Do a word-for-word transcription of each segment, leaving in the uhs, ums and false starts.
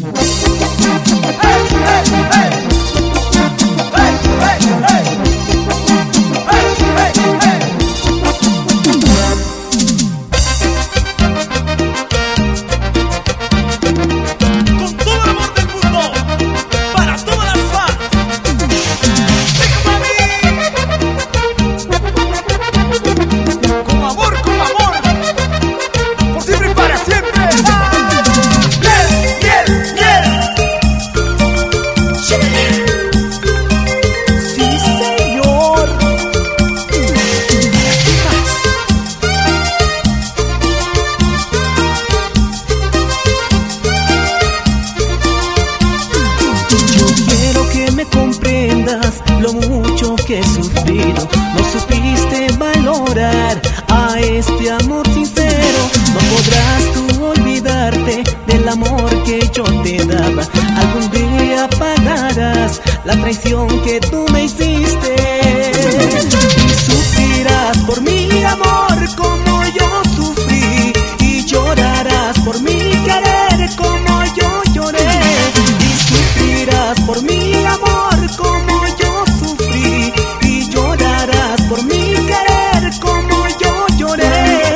Lo mucho que he sufrido, no supiste valorar a este amor sincero. No podrás tú olvidarte del amor que yo te daba. Algún día pagarás la traición que tú me hiciste. Y sufrirás por mi amor como yo sufrí, y llorarás por mi querer como yo lloré. Y sufrirás por mi amor como yo sufrí, y llorarás por mi querer como yo lloré.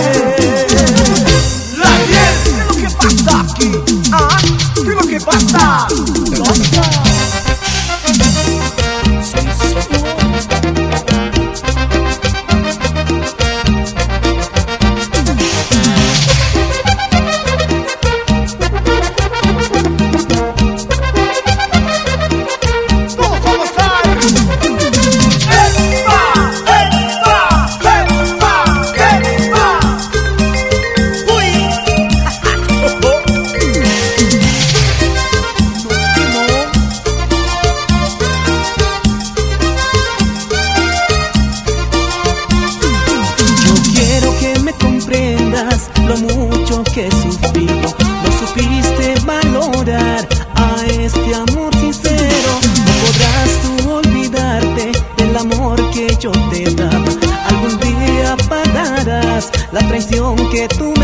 La miel, ¿qué es lo que pasa aquí? ¿Ah? ¿Qué es lo que pasa? ¿Pasa? Lo mucho que he sufrido, no supiste valorar a este amor sincero. No podrás tú olvidarte del amor que yo te daba. Algún día pagarás la traición que tú